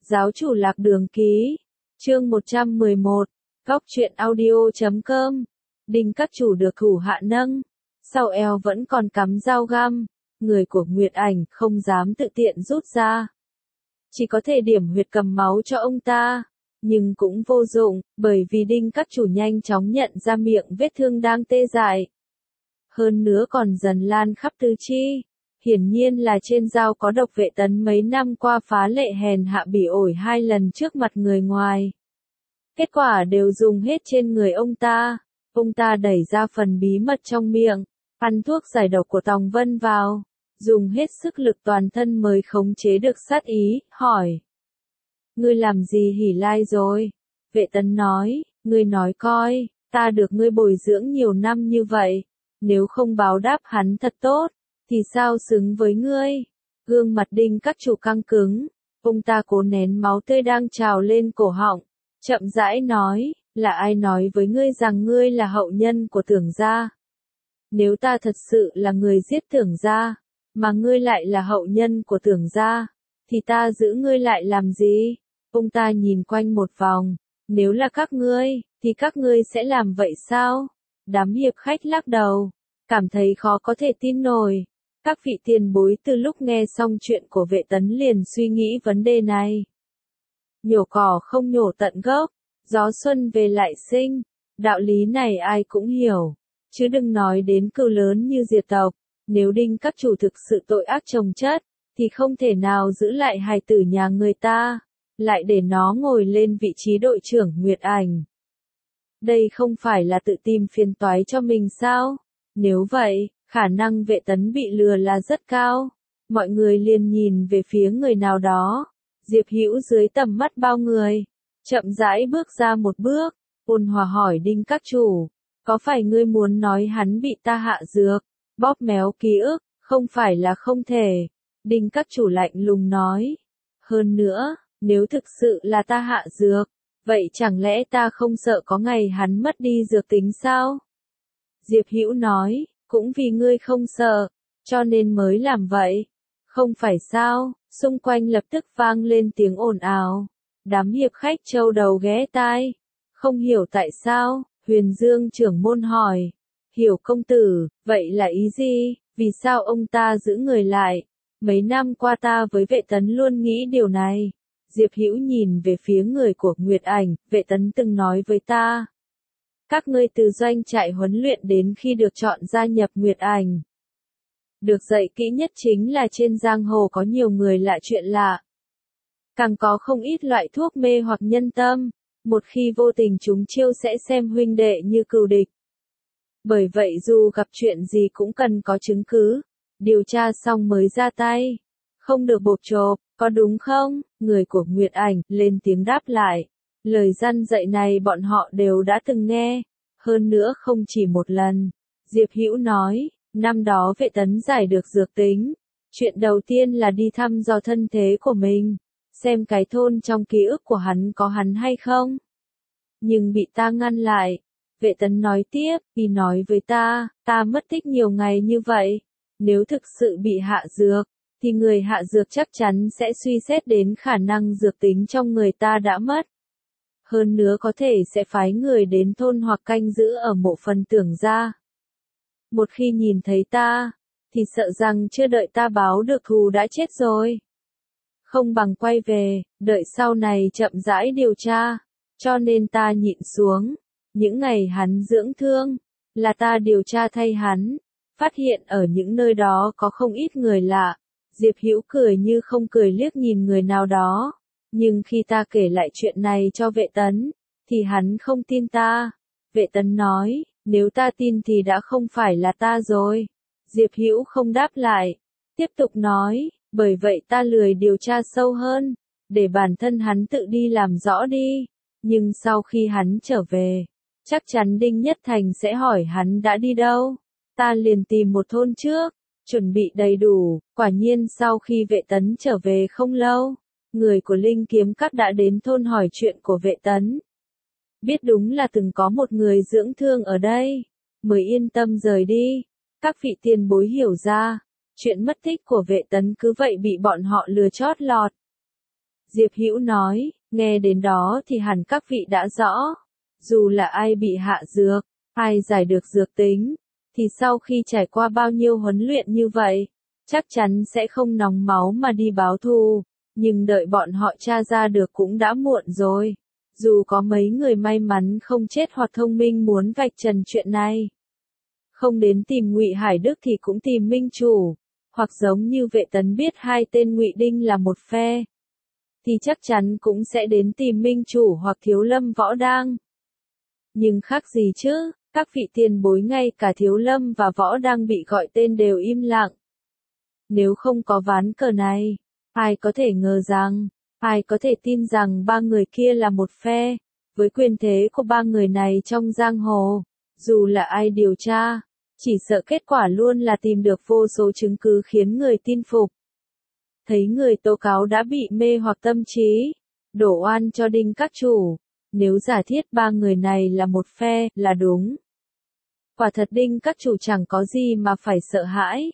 Giáo chủ Lạc Đường ký. Chương 111. Góc truyện audio.com. Đinh các chủ được thủ hạ nâng. Sau eo vẫn còn cắm dao găm. Người của Nguyệt Ảnh không dám tự tiện rút ra. Chỉ có thể điểm huyệt cầm máu cho ông ta. Nhưng cũng vô dụng, bởi vì Đinh các chủ nhanh chóng nhận ra miệng vết thương đang tê dại. Hơn nữa còn dần lan khắp tứ chi. Hiển nhiên là trên dao có độc. Vệ Tấn mấy năm qua phá lệ hèn hạ bỉ ổi 2 lần trước mặt người ngoài. Kết quả đều dùng hết trên người ông ta. Ông ta đẩy ra phần bí mật trong miệng, ăn thuốc giải độc của Tòng Vân vào, dùng hết sức lực toàn thân mới khống chế được sát ý, hỏi. Ngươi làm gì hỉ lai rồi? Vệ Tấn nói, ngươi nói coi, ta được ngươi bồi dưỡng nhiều năm như vậy, nếu không báo đáp hắn thật tốt, thì sao xứng với ngươi? Gương mặt Đinh các chủ căng cứng, ông ta cố nén máu tươi đang trào lên cổ họng, chậm rãi nói, là ai nói với ngươi rằng ngươi là hậu nhân của Tưởng gia? Nếu ta thật sự là người giết Tưởng gia, mà ngươi lại là hậu nhân của Tưởng gia, thì ta giữ ngươi lại làm gì? Ông ta nhìn quanh một vòng, nếu là các ngươi, thì các ngươi sẽ làm vậy sao? Đám hiệp khách lắc đầu, cảm thấy khó có thể tin nổi. Các vị tiền bối từ lúc nghe xong chuyện của Vệ Tấn liền suy nghĩ vấn đề này. Nhổ cỏ không nhổ tận gốc, gió xuân về lại sinh, đạo lý này ai cũng hiểu, chứ đừng nói đến cừu lớn như diệt tộc. Nếu Đinh các chủ thực sự tội ác chồng chất, thì không thể nào giữ lại hài tử nhà người ta, lại để nó ngồi lên vị trí đội trưởng Nguyệt Ảnh. Đây không phải là tự tìm phiền toái cho mình sao? Nếu vậy, khả năng Vệ Tấn bị lừa là rất cao. Mọi người liền nhìn về phía người nào đó. Diệp Hữu dưới tầm mắt bao người, chậm rãi bước ra một bước, ôn hòa hỏi Đinh các chủ, có phải ngươi muốn nói hắn bị ta hạ dược, bóp méo ký ức? Không phải là không thể. Đinh các chủ lạnh lùng nói. Hơn nữa, nếu thực sự là ta hạ dược, vậy chẳng lẽ ta không sợ có ngày hắn mất đi dược tính sao? Diệp Hữu nói, cũng vì ngươi không sợ, cho nên mới làm vậy. Không phải sao? Xung quanh lập tức vang lên tiếng ồn ào. Đám hiệp khách châu đầu ghé tai. Không hiểu tại sao, Huyền Dương trưởng môn hỏi. Hiểu công tử, vậy là ý gì? Vì sao ông ta giữ người lại? Mấy năm qua ta với Vệ Tấn luôn nghĩ điều này. Diệp Hữu nhìn về phía người của Nguyệt Ảnh, Vệ Tấn từng nói với ta. Các ngươi từ doanh trại huấn luyện đến khi được chọn gia nhập Nguyệt Ảnh. Được dạy kỹ nhất chính là trên giang hồ có nhiều người lạ chuyện lạ. Càng có không ít loại thuốc mê hoặc nhân tâm, một khi vô tình chúng chiêu sẽ xem huynh đệ như cừu địch. Bởi vậy dù gặp chuyện gì cũng cần có chứng cứ, điều tra xong mới ra tay. Không được bộp chộp, có đúng không? Người của Nguyệt Ảnh lên tiếng đáp lại. Lời răn dạy này bọn họ đều đã từng nghe, hơn nữa không chỉ một lần. Diệp Hữu nói, năm đó Vệ Tấn giải được dược tính. Chuyện đầu tiên là đi thăm dò thân thế của mình, xem cái thôn trong ký ức của hắn có hắn hay không. Nhưng bị ta ngăn lại. Vệ Tấn nói tiếp, vì nói với ta mất tích nhiều ngày như vậy. Nếu thực sự bị hạ dược, thì người hạ dược chắc chắn sẽ suy xét đến khả năng dược tính trong người ta đã mất. Hơn nữa có thể sẽ phái người đến thôn hoặc canh giữ ở mộ phần Tưởng gia. Một khi nhìn thấy ta, thì sợ rằng chưa đợi ta báo được thù đã chết rồi. Không bằng quay về, đợi sau này chậm rãi điều tra. Cho nên ta nhịn xuống. Những ngày hắn dưỡng thương, là ta điều tra thay hắn. Phát hiện ở những nơi đó có không ít người lạ. Diệp Hữu cười như không cười liếc nhìn người nào đó. Nhưng khi ta kể lại chuyện này cho Vệ Tấn, thì hắn không tin ta. Vệ Tấn nói, nếu ta tin thì đã không phải là ta rồi. Diệp Hữu không đáp lại. Tiếp tục nói, bởi vậy ta lười điều tra sâu hơn, để bản thân hắn tự đi làm rõ đi. Nhưng sau khi hắn trở về, chắc chắn Đinh Nhất Thành sẽ hỏi hắn đã đi đâu. Ta liền tìm một thôn trước, chuẩn bị đầy đủ. Quả nhiên sau khi Vệ Tấn trở về không lâu, người của Linh Kiếm Các đã đến thôn hỏi chuyện của Vệ Tấn. Biết đúng là từng có một người dưỡng thương ở đây, mới yên tâm rời đi. Các vị tiền bối hiểu ra, chuyện mất tích của Vệ Tấn cứ vậy bị bọn họ lừa chót lọt. Diệp Hữu nói, nghe đến đó thì hẳn các vị đã rõ. Dù là ai bị hạ dược, ai giải được dược tính, thì sau khi trải qua bao nhiêu huấn luyện như vậy, chắc chắn sẽ không nóng máu mà đi báo thù, nhưng đợi bọn họ tra ra được cũng đã muộn rồi. Dù có mấy người may mắn không chết hoặc thông minh muốn vạch trần chuyện này, không đến tìm Ngụy Hải Đức thì cũng tìm minh chủ, hoặc giống như Vệ Tấn biết hai tên Ngụy Đinh là một phe, thì chắc chắn cũng sẽ đến tìm minh chủ hoặc Thiếu Lâm Võ Đang. Nhưng khác gì chứ, các vị tiền bối ngay cả Thiếu Lâm và Võ Đang bị gọi tên đều im lặng. Nếu không có ván cờ này, ai có thể ngờ rằng, ai có thể tin rằng ba người kia là một phe, với quyền thế của ba người này trong giang hồ, dù là ai điều tra, chỉ sợ kết quả luôn là tìm được vô số chứng cứ khiến người tin phục. Thấy người tố cáo đã bị mê hoặc tâm trí, đổ oan cho Đinh các chủ, nếu giả thiết ba người này là một phe, là đúng. Quả thật Đinh các chủ chẳng có gì mà phải sợ hãi.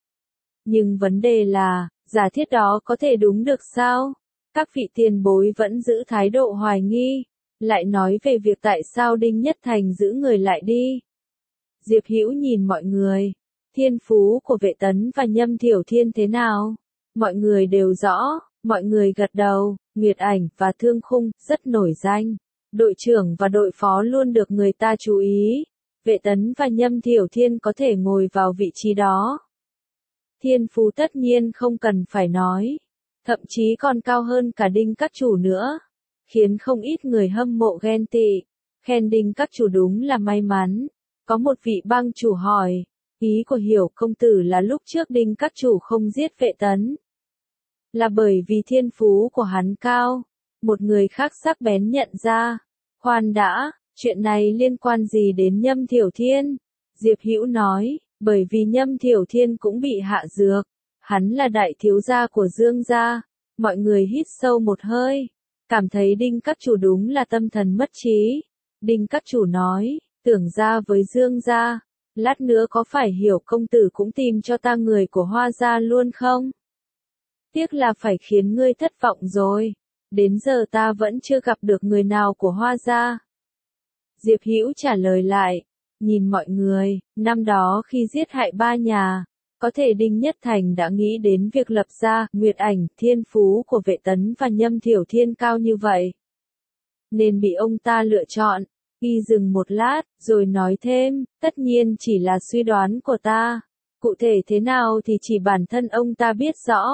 Nhưng vấn đề là, giả thiết đó có thể đúng được sao? Các vị tiền bối vẫn giữ thái độ hoài nghi, lại nói về việc tại sao Đinh Nhất Thành giữ người lại đi. Diệp Hữu nhìn mọi người, thiên phú của Vệ Tấn và Nhâm Thiểu Thiên thế nào? Mọi người đều rõ, mọi người gật đầu, Nguyệt Ảnh và Thương Khung rất nổi danh. Đội trưởng và đội phó luôn được người ta chú ý. Vệ Tấn và Nhâm Thiểu Thiên có thể ngồi vào vị trí đó. Thiên phú tất nhiên không cần phải nói, thậm chí còn cao hơn cả Đinh các chủ nữa, khiến không ít người hâm mộ ghen tị, khen Đinh các chủ đúng là may mắn. Có một vị bang chủ hỏi, ý của Hiểu công tử là lúc trước Đinh các chủ không giết Vệ Tấn, là bởi vì thiên phú của hắn cao. Một người khác sắc bén nhận ra, khoan đã, chuyện này liên quan gì đến Nhâm Thiểu Thiên? Diệp Hữu nói, bởi vì Nhâm Thiểu Thiên cũng bị hạ dược, hắn là đại thiếu gia của Dương gia. Mọi người hít sâu một hơi, cảm thấy Đinh các chủ đúng là tâm thần mất trí. Đinh các chủ nói, tưởng ra với Dương gia, lát nữa có phải Hiểu công tử cũng tìm cho ta người của Hoa gia luôn không? Tiếc là phải khiến ngươi thất vọng rồi, đến giờ ta vẫn chưa gặp được người nào của Hoa gia. Diệp Hữu trả lời lại, nhìn mọi người, năm đó khi giết hại ba nhà, có thể Đinh Nhất Thành đã nghĩ đến việc lập ra Nguyệt Ảnh, thiên phú của Vệ Tấn và Nhâm Thiểu Thiên cao như vậy, nên bị ông ta lựa chọn. Y dừng một lát, rồi nói thêm, tất nhiên chỉ là suy đoán của ta, cụ thể thế nào thì chỉ bản thân ông ta biết rõ.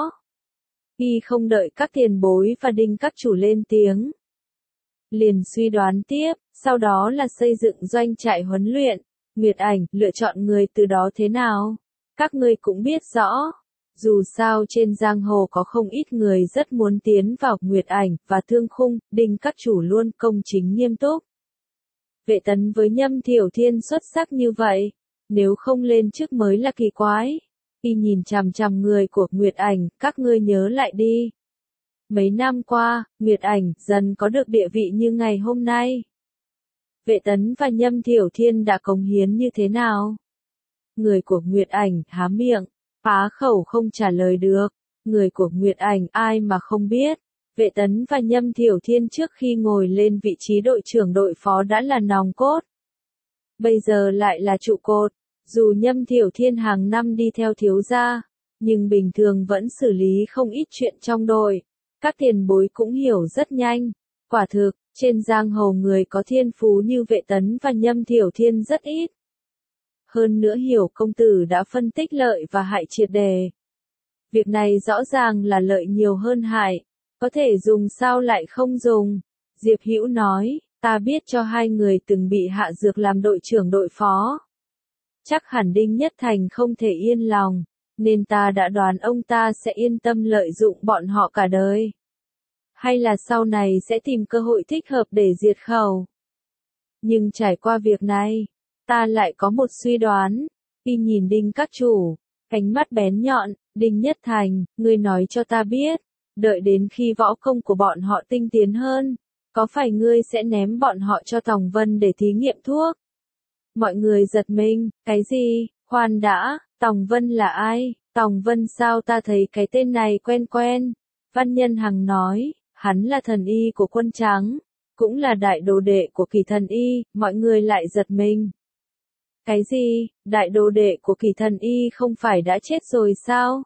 Y không đợi các tiền bối và Đinh các chủ lên tiếng, liền suy đoán tiếp, sau đó là xây dựng doanh trại huấn luyện. Nguyệt Ảnh, lựa chọn người từ đó thế nào? Các ngươi cũng biết rõ. Dù sao trên giang hồ có không ít người rất muốn tiến vào Nguyệt Ảnh và Thương Khung, Đinh các chủ luôn công chính nghiêm túc. Vệ Tấn với Nhâm Thiểu Thiên xuất sắc như vậy, nếu không lên chức mới là kỳ quái. Y nhìn chằm chằm người của Nguyệt Ảnh, các ngươi nhớ lại đi. Mấy năm qua, Nguyệt Ảnh dần có được địa vị như ngày hôm nay. Vệ Tấn và Nhâm Thiểu Thiên đã cống hiến như thế nào? Người của Nguyệt Ảnh há miệng, phá khẩu không trả lời được. Người của Nguyệt Ảnh ai mà không biết. Vệ Tấn và Nhâm Thiểu Thiên trước khi ngồi lên vị trí đội trưởng đội phó đã là nòng cốt. Bây giờ lại là trụ cột. Dù Nhâm Thiểu Thiên hàng năm đi theo thiếu gia, nhưng bình thường vẫn xử lý không ít chuyện trong đội. Các tiền bối cũng hiểu rất nhanh. Quả thực, trên giang hồ người có thiên phú như Vệ Tấn và Nhâm Thiểu Thiên rất ít. Hơn nữa Hiểu công tử đã phân tích lợi và hại triệt đề. Việc này rõ ràng là lợi nhiều hơn hại. Có thể dùng sao lại không dùng? Diệp Hữu nói, ta biết cho hai người từng bị hạ dược làm đội trưởng đội phó. Chắc hẳn Đinh Nhất Thành không thể yên lòng, nên ta đã đoán ông ta sẽ yên tâm lợi dụng bọn họ cả đời. Hay là sau này sẽ tìm cơ hội thích hợp để diệt khẩu. Nhưng trải qua việc này, ta lại có một suy đoán. Khi nhìn Đinh các chủ, ánh mắt bén nhọn, Đinh Nhất Thành, ngươi nói cho ta biết, đợi đến khi võ công của bọn họ tinh tiến hơn, có phải ngươi sẽ ném bọn họ cho Tòng Vân để thí nghiệm thuốc? Mọi người giật mình, cái gì? Khoan đã, Tòng Vân là ai? Tòng Vân sao ta thấy cái tên này quen quen? Văn Nhân Hằng nói, Hắn là thần y của quân trắng, cũng là đại đồ đệ của Kỳ Thần Y, mọi người lại giật mình. Cái gì, đại đồ đệ của Kỳ Thần Y không phải đã chết rồi sao?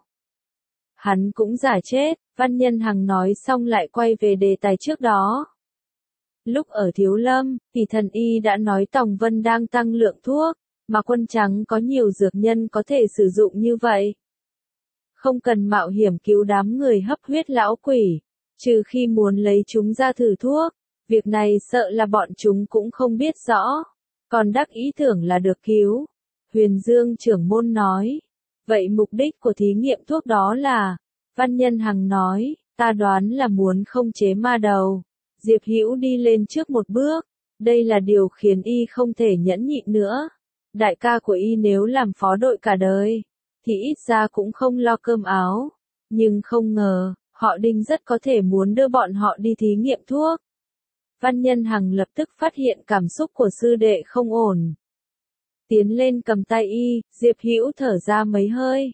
Hắn cũng giả chết, Văn Nhân Hằng nói xong lại quay về đề tài trước đó. Lúc ở Thiếu Lâm, Kỳ Thần Y đã nói Tòng Vân đang tăng lượng thuốc, mà quân trắng có nhiều dược nhân có thể sử dụng như vậy. Không cần mạo hiểm cứu đám người hấp huyết lão quỷ, trừ khi muốn lấy chúng ra thử thuốc, việc này sợ là bọn chúng cũng không biết rõ, còn đắc ý tưởng là được cứu. Huyền Dương trưởng môn nói, vậy mục đích của thí nghiệm thuốc đó là, Văn Nhân Hằng nói, ta đoán là muốn không chế ma đầu. Diệp Hữu đi lên trước một bước, đây là điều khiến y không thể nhẫn nhịn nữa. Đại ca của y nếu làm phó đội cả đời, thì ít ra cũng không lo cơm áo. Nhưng không ngờ, họ Đinh rất có thể muốn đưa bọn họ đi thí nghiệm thuốc. Văn Nhân Hằng lập tức phát hiện cảm xúc của sư đệ không ổn. Tiến lên cầm tay y, Diệp Hữu thở ra mấy hơi.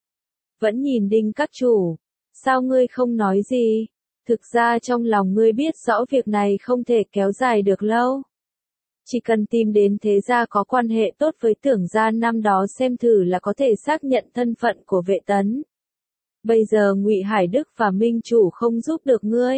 Vẫn nhìn Đinh các chủ, sao ngươi không nói gì? Thực ra trong lòng ngươi biết rõ việc này không thể kéo dài được lâu. Chỉ cần tìm đến thế gia có quan hệ tốt với Tưởng gia năm đó xem thử là có thể xác nhận thân phận của Vệ Tấn. Bây giờ Ngụy Hải Đức và Minh Chủ không giúp được ngươi.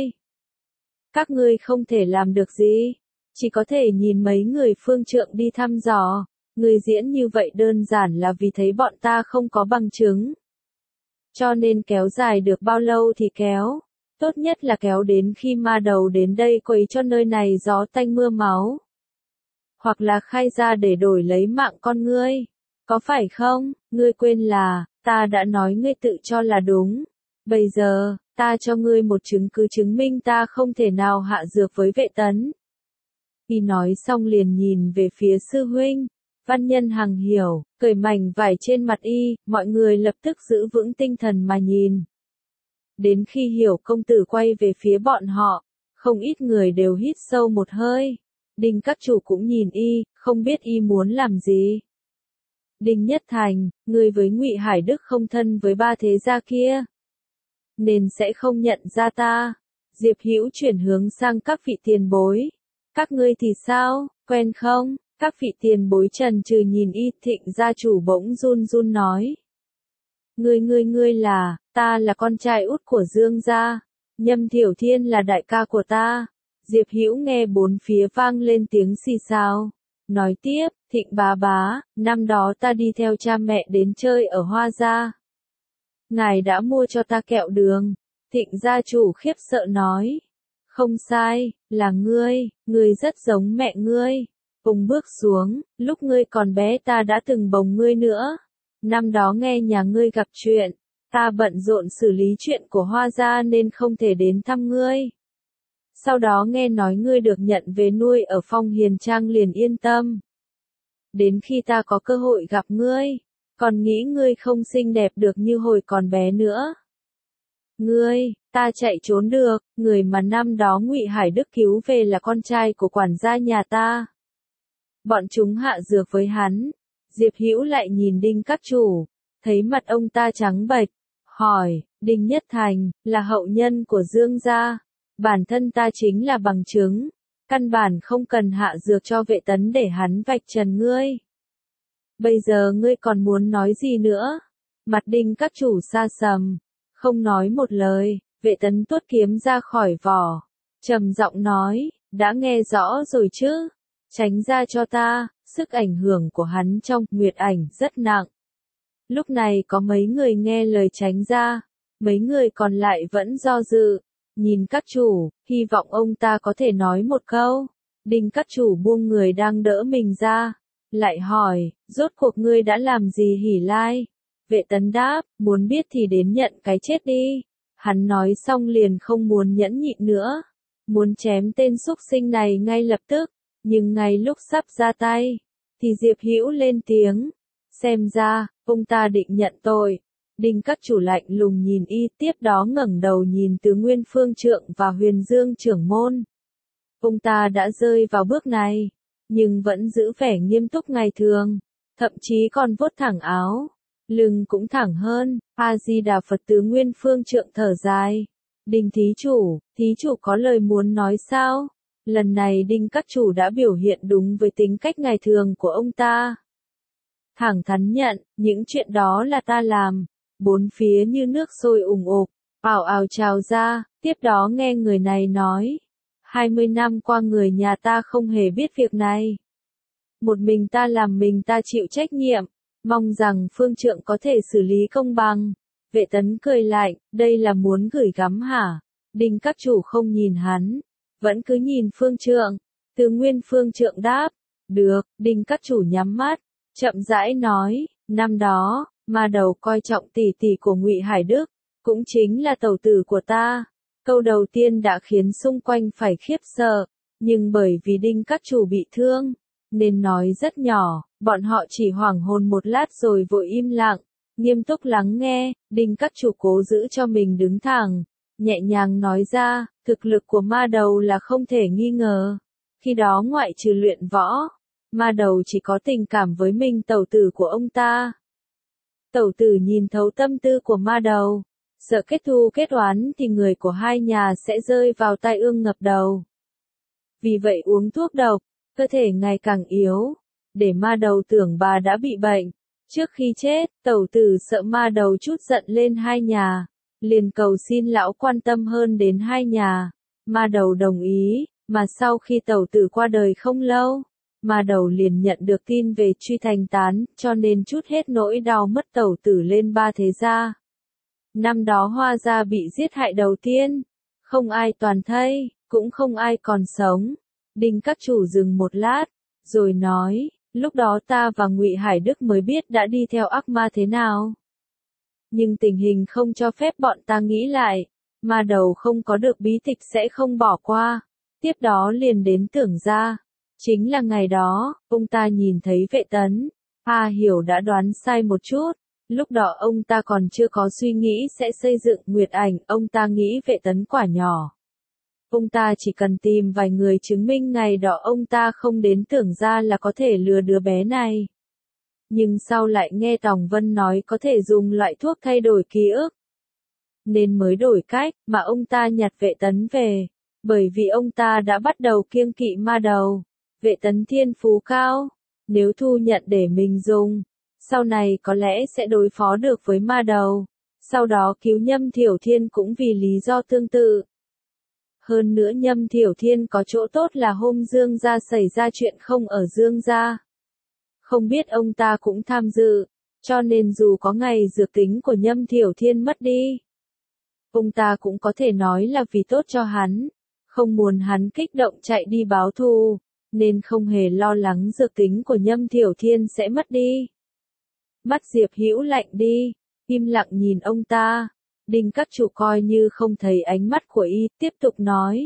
Các ngươi không thể làm được gì, chỉ có thể nhìn mấy người phương trượng đi thăm dò. Ngươi diễn như vậy đơn giản là vì thấy bọn ta không có bằng chứng. Cho nên kéo dài được bao lâu thì kéo. Tốt nhất là kéo đến khi ma đầu đến đây quấy cho nơi này gió tanh mưa máu. Hoặc là khai ra để đổi lấy mạng con ngươi. Có phải không? Ngươi quên là, ta đã nói ngươi tự cho là đúng. Bây giờ, ta cho ngươi một chứng cứ chứng minh ta không thể nào hạ dược với Vệ Tấn. Y nói xong liền nhìn về phía sư huynh. Văn Nhân Hằng hiểu, cởi mảnh vải trên mặt y, mọi người lập tức giữ vững tinh thần mà nhìn. Đến khi Hiểu công tử quay về phía bọn họ, không ít người đều hít sâu một hơi. Đinh các chủ cũng nhìn y, không biết y muốn làm gì. Đinh Nhất Thành, người với Ngụy Hải Đức không thân với ba thế gia kia, nên sẽ không nhận ra ta. Diệp Hữu chuyển hướng sang các vị tiền bối. Các ngươi thì sao, quen không? Các vị tiền bối trần trừ nhìn y, Thịnh gia chủ bỗng run run nói. Ngươi là, ta là con trai út của Dương gia, Nhâm Thiểu Thiên là đại ca của ta. Diệp Hữu nghe bốn phía vang lên tiếng xì xào. Nói tiếp, Thịnh bá, năm đó ta đi theo cha mẹ đến chơi ở Hoa Gia. Ngài đã mua cho ta kẹo đường. Thịnh gia chủ khiếp sợ nói. Không sai, là ngươi rất giống mẹ ngươi. Cùng bước xuống, lúc ngươi còn bé ta đã từng bồng ngươi nữa. Năm đó nghe nhà ngươi gặp chuyện, ta bận rộn xử lý chuyện của Hoa Gia nên không thể đến thăm ngươi. Sau đó nghe nói ngươi được nhận về nuôi ở Phong Hiền Trang liền yên tâm. Đến khi ta có cơ hội gặp ngươi, còn nghĩ ngươi không xinh đẹp được như hồi còn bé nữa. Ta chạy trốn được, người mà năm đó Ngụy Hải Đức cứu về là con trai của quản gia nhà ta. Bọn chúng hạ dược với hắn. Diệp Hữu lại nhìn Đinh các chủ, thấy mặt ông ta trắng bệch, hỏi, Đinh Nhất Thành, là hậu nhân của Dương gia, bản thân ta chính là bằng chứng, căn bản không cần hạ dược cho Vệ Tấn để hắn vạch trần ngươi. Bây giờ ngươi còn muốn nói gì nữa? Mặt Đinh các chủ sa sầm, không nói một lời. Vệ Tấn tuốt kiếm ra khỏi vỏ, trầm giọng nói, đã nghe rõ rồi chứ, tránh ra cho ta. Sức ảnh hưởng của hắn trong Nguyệt Ảnh rất nặng. Lúc này có mấy người nghe lời tránh ra, mấy người còn lại vẫn do dự, nhìn các chủ, hy vọng ông ta có thể nói một câu. Đinh các chủ buông người đang đỡ mình ra, lại hỏi, rốt cuộc ngươi đã làm gì hỉ lai? Vệ Tấn đáp, muốn biết thì đến nhận cái chết đi. Hắn nói xong liền không muốn nhẫn nhịn nữa, muốn chém tên súc sinh này ngay lập tức. Nhưng ngay lúc sắp ra tay, thì Diệp Hữu lên tiếng. Xem ra, ông ta định nhận tội. Đinh các chủ lạnh lùng nhìn y, tiếp đó ngẩng đầu nhìn Từ Nguyên Phương Trượng và Huyền Dương trưởng môn. Ông ta đã rơi vào bước này, nhưng vẫn giữ vẻ nghiêm túc ngày thường, thậm chí còn vuốt thẳng áo, lưng cũng thẳng hơn. A Di Đà Phật. Từ Nguyên Phương Trượng thở dài, Đinh thí chủ có lời muốn nói sao? Lần này Đinh các chủ đã biểu hiện đúng với tính cách ngày thường của ông ta. Thẳng thắn nhận, những chuyện đó là ta làm. Bốn phía như nước sôi ủng ục, ào ào trào ra, tiếp đó nghe người này nói. 20 năm qua người nhà ta không hề biết việc này. Một mình ta làm mình ta chịu trách nhiệm, mong rằng phương trượng có thể xử lý công bằng. Vệ tấn cười lạnh, đây là muốn gửi gắm hả? Đinh các chủ không nhìn hắn, vẫn cứ nhìn phương trượng. Từ Nguyên phương trượng đáp, được, Đinh các chủ nhắm mắt, chậm rãi nói, năm đó, ma đầu coi trọng tỷ tỷ của Ngụy Hải Đức, cũng chính là tẩu tử của ta. Câu đầu tiên đã khiến xung quanh phải khiếp sợ, nhưng bởi vì Đinh các chủ bị thương, nên nói rất nhỏ, bọn họ chỉ hoảng hồn một lát rồi vội im lặng, nghiêm túc lắng nghe. Đinh các chủ cố giữ cho mình đứng thẳng, nhẹ nhàng nói ra, thực lực của ma đầu là không thể nghi ngờ. Khi đó ngoại trừ luyện võ, ma đầu chỉ có tình cảm với mình tẩu tử của ông ta. Tẩu tử nhìn thấu tâm tư của ma đầu, sợ kết thù kết oán thì người của hai nhà sẽ rơi vào tai ương ngập đầu. Vì vậy uống thuốc độc, cơ thể ngày càng yếu, để ma đầu tưởng bà đã bị bệnh. Trước khi chết, tẩu tử sợ ma đầu chút giận lên hai nhà, liền cầu xin lão quan tâm hơn đến hai nhà. Ma đầu đồng ý, mà sau khi tẩu tử qua đời không lâu, ma đầu liền nhận được tin về truy thành tán, cho nên trút hết nỗi đau mất tẩu tử lên ba thế gia. Năm đó Hoa gia bị giết hại đầu tiên, không ai toàn thây, cũng không ai còn sống. Đinh các chủ dừng một lát, rồi nói, lúc đó ta và Ngụy Hải Đức mới biết đã đi theo ác ma thế nào. Nhưng tình hình không cho phép bọn ta nghĩ lại, ma đầu không có được bí tịch sẽ không bỏ qua. Tiếp đó liền đến Tưởng gia. Chính là ngày đó, ông ta nhìn thấy Vệ Tấn. Hiểu đã đoán sai một chút. Lúc đó ông ta còn chưa có suy nghĩ sẽ xây dựng Nguyệt Ảnh, ông ta nghĩ Vệ Tấn quả nhỏ. Ông ta chỉ cần tìm vài người chứng minh ngày đó ông ta không đến Tưởng gia là có thể lừa đứa bé này. Nhưng sau lại nghe Tòng Vân nói có thể dùng loại thuốc thay đổi ký ức, nên mới đổi cách, mà ông ta nhặt Vệ Tấn về. Bởi vì ông ta đã bắt đầu kiêng kỵ ma đầu. Vệ Tấn thiên phú cao, nếu thu nhận để mình dùng, sau này có lẽ sẽ đối phó được với ma đầu. Sau đó cứu Nhâm Thiểu Thiên cũng vì lý do tương tự. Hơn nữa Nhâm Thiểu Thiên có chỗ tốt là hôm Dương gia xảy ra chuyện không ở Dương gia. Không biết ông ta cũng tham dự, cho nên dù có ngày dược tính của Nhâm Thiểu Thiên mất đi, ông ta cũng có thể nói là vì tốt cho hắn, không muốn hắn kích động chạy đi báo thù, nên không hề lo lắng dược tính của Nhâm Thiểu Thiên sẽ mất đi. Mắt Diệp Hữu lạnh đi, im lặng nhìn ông ta. Đinh các chủ coi như không thấy ánh mắt của y, tiếp tục nói.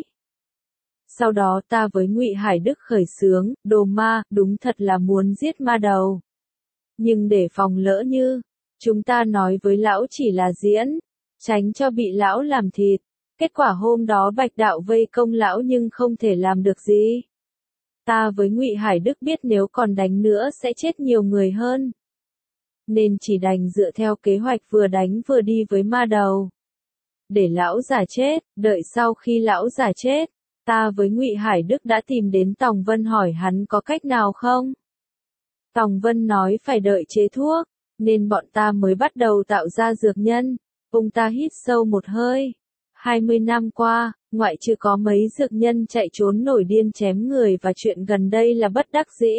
Sau đó ta với Ngụy Hải Đức khởi xướng, đồ ma, đúng thật là muốn giết ma đầu. Nhưng để phòng lỡ như, chúng ta nói với lão chỉ là diễn, tránh cho bị lão làm thịt. Kết quả hôm đó Bạch đạo vây công lão nhưng không thể làm được gì. Ta với Ngụy Hải Đức biết nếu còn đánh nữa sẽ chết nhiều người hơn, nên chỉ đành dựa theo kế hoạch vừa đánh vừa đi với ma đầu. Để lão giả chết, đợi sau khi lão giả chết, ta với Ngụy Hải Đức đã tìm đến Tòng Vân hỏi hắn có cách nào không. Tòng Vân nói phải đợi chế thuốc, nên bọn ta mới bắt đầu tạo ra dược nhân. Ông ta hít sâu một hơi. 20 năm qua, ngoại trừ có mấy dược nhân chạy trốn nổi điên chém người và chuyện gần đây là bất đắc dĩ.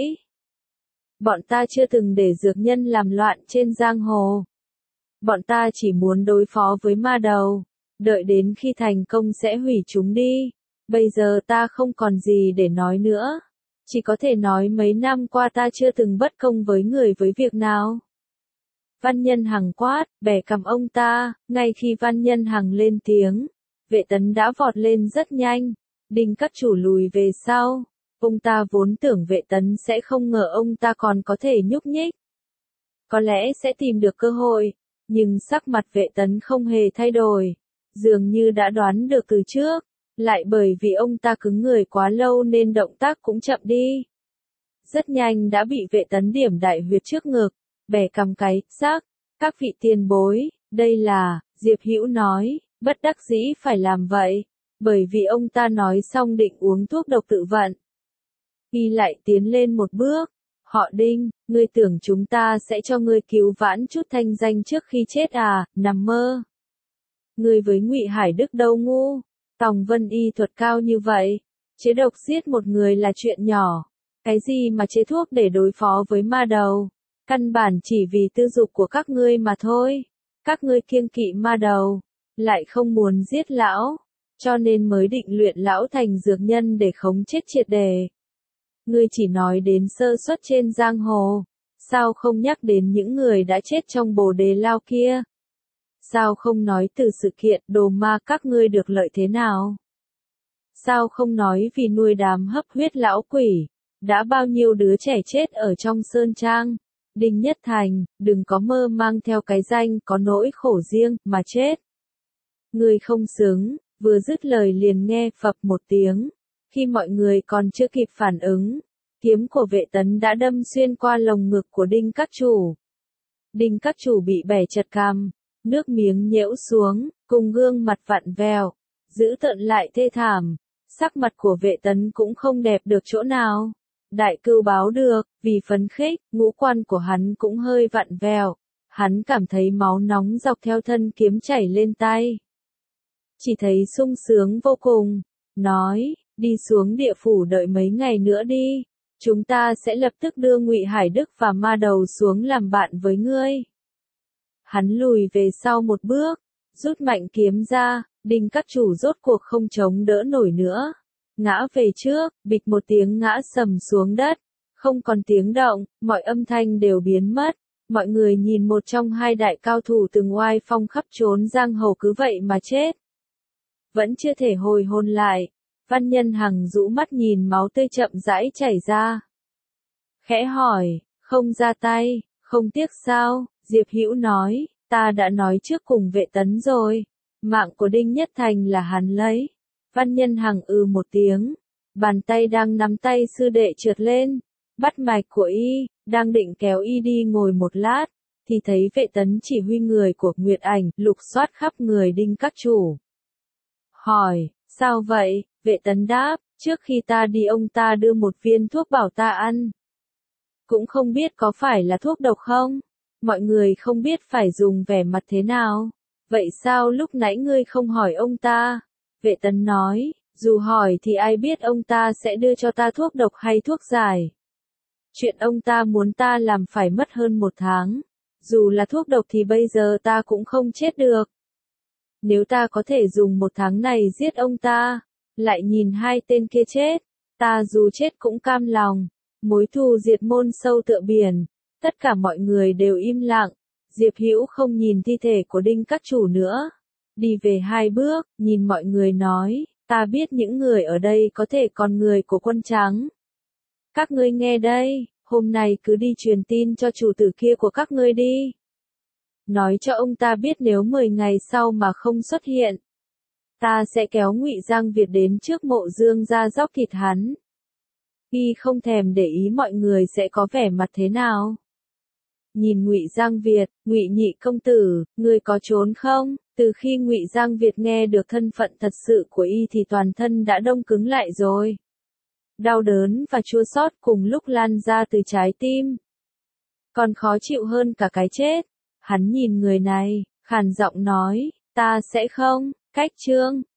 Bọn ta chưa từng để dược nhân làm loạn trên giang hồ. Bọn ta chỉ muốn đối phó với ma đầu, đợi đến khi thành công sẽ hủy chúng đi. Bây giờ ta không còn gì để nói nữa. Chỉ có thể nói mấy năm qua ta chưa từng bất công với người với việc nào. Văn Nhân Hằng quát, bẻ cằm ông ta. Ngay khi Văn Nhân Hằng lên tiếng, Vệ Tấn đã vọt lên rất nhanh. Đinh các chủ lùi về sau. Ông ta vốn tưởng Vệ Tấn sẽ không ngờ ông ta còn có thể nhúc nhích. Có lẽ sẽ tìm được cơ hội, nhưng sắc mặt Vệ Tấn không hề thay đổi. Dường như đã đoán được từ trước, lại bởi vì ông ta cứng người quá lâu nên động tác cũng chậm đi. Rất nhanh đã bị Vệ Tấn điểm đại huyệt trước ngực, bẻ cằm cái xác. Các vị tiền bối, đây là, Diệp Hữu nói, Bất đắc dĩ phải làm vậy, bởi vì ông ta nói xong định uống thuốc độc tự vận. Y lại tiến lên một bước. Họ Đinh, ngươi tưởng chúng ta sẽ cho ngươi cứu vãn chút thanh danh trước khi chết à, nằm mơ. Ngươi với Ngụy Hải Đức đâu ngu, Tòng Vân y thuật cao như vậy, chế độc giết một người là chuyện nhỏ, cái gì mà chế thuốc để đối phó với ma đầu, căn bản chỉ vì tư dục của các ngươi mà thôi. Các ngươi kiêng kỵ ma đầu, lại không muốn giết lão, cho nên mới định luyện lão thành dược nhân để khống chết triệt đề. Ngươi chỉ nói đến sơ suất trên giang hồ, sao không nhắc đến những người đã chết trong Bồ Đề Lao kia? Sao không nói từ sự kiện đồ ma các ngươi được lợi thế nào? Sao không nói vì nuôi đám hấp huyết lão quỷ, đã bao nhiêu đứa trẻ chết ở trong sơn trang? Đinh Nhất Thành, đừng có mơ mang theo cái danh có nỗi khổ riêng mà chết. Ngươi không xứng, vừa dứt lời liền nghe phập một tiếng. Khi mọi người còn chưa kịp phản ứng, kiếm của Vệ Tấn đã đâm xuyên qua lồng ngực của Đinh Các Chủ. Đinh Các Chủ bị bẻ chật cằm, nước miếng nhễu xuống, cùng gương mặt vặn vẹo, dữ tợn lại thê thảm. Sắc mặt của Vệ Tấn cũng không đẹp được chỗ nào. Đại cưu báo được, vì phấn khích, ngũ quan của hắn cũng hơi vặn vẹo. Hắn cảm thấy máu nóng dọc theo thân kiếm chảy lên tay. Chỉ thấy sung sướng vô cùng, nói, đi xuống địa phủ đợi mấy ngày nữa đi, chúng ta sẽ lập tức đưa Ngụy Hải Đức và ma đầu xuống làm bạn với ngươi. Hắn lùi về sau một bước, rút mạnh kiếm ra, Đinh Các Chủ rốt cuộc không chống đỡ nổi nữa. Ngã về trước, bịch một tiếng ngã sầm xuống đất, không còn tiếng động, mọi âm thanh đều biến mất. Mọi người nhìn một trong hai đại cao thủ từng oai phong khắp trốn giang hồ cứ vậy mà chết. Vẫn chưa thể hồi hồn lại, Văn Nhân Hằng rũ mắt nhìn máu tươi chậm rãi chảy ra. Khẽ hỏi, không ra tay, không tiếc sao? Diệp Hữu nói, ta đã nói trước cùng Vệ Tấn rồi, mạng của Đinh Nhất Thành là hắn lấy. Văn Nhân Hằng một tiếng, bàn tay đang nắm tay sư đệ trượt lên, bắt mạch của y, đang định kéo y đi ngồi một lát, thì thấy Vệ Tấn chỉ huy người của Nguyệt Ảnh lục soát khắp người Đinh Các Chủ. Hỏi, sao vậy? Vệ Tấn đáp, trước khi ta đi ông ta đưa một viên thuốc bảo ta ăn. Cũng không biết có phải là thuốc độc không? Mọi người không biết phải dùng vẻ mặt thế nào. Vậy sao lúc nãy ngươi không hỏi ông ta? Vệ Tấn nói, dù hỏi thì ai biết ông ta sẽ đưa cho ta thuốc độc hay thuốc giải. Chuyện ông ta muốn ta làm phải mất hơn 1 tháng. Dù là thuốc độc thì bây giờ ta cũng không chết được. Nếu ta có thể dùng 1 tháng này giết ông ta, lại nhìn hai tên kia chết, ta dù chết cũng cam lòng. Mối thù diệt môn sâu tựa biển. Tất cả mọi người đều im lặng. Diệp Hữu không nhìn thi thể của Đinh Các Chủ nữa. Đi về 2 bước, nhìn mọi người nói, ta biết những người ở đây có thể còn người của Quân Trắng. Các ngươi nghe đây, hôm nay cứ đi truyền tin cho chủ tử kia của các ngươi đi. Nói cho ông ta biết nếu 10 ngày sau mà không xuất hiện, ta sẽ kéo Ngụy Giang Việt đến trước mộ Dương ra dóc thịt hắn. Y không thèm để ý mọi người sẽ có vẻ mặt thế nào. Nhìn Ngụy Giang Việt, Ngụy nhị công tử, ngươi có trốn không? Từ khi Ngụy Giang Việt nghe được thân phận thật sự của y thì toàn thân đã đông cứng lại rồi. Đau đớn và chua xót cùng lúc lan ra từ trái tim. Còn khó chịu hơn cả cái chết. Hắn nhìn người này, khàn giọng nói, ta sẽ không, cách chương.